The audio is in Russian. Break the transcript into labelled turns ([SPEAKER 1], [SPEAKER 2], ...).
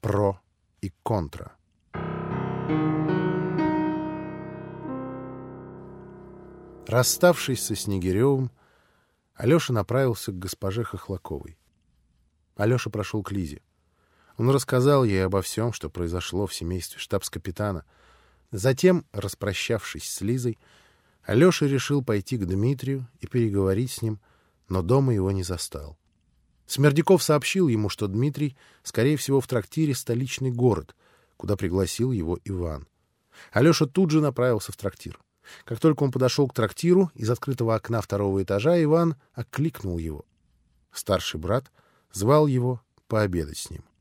[SPEAKER 1] Про и контра. Расставшись со Снегиревым, Алеша направился к госпоже Хохлаковой. Алеша прошел к Лизе. Он рассказал ей обо всем, что произошло в семействе штабс-капитана. Затем, распрощавшись с Лизой, Алеша решил пойти к Дмитрию и переговорить с ним, но дома его не застал. Смердяков сообщил ему, что Дмитрий, скорее всего, в трактире «Столичный город», куда пригласил его Иван. Алеша тут же направился в трактир. Как только он подошел к трактиру, из открытого окна второго этажа Иван окликнул его. Старший брат звал его пообедать с ним.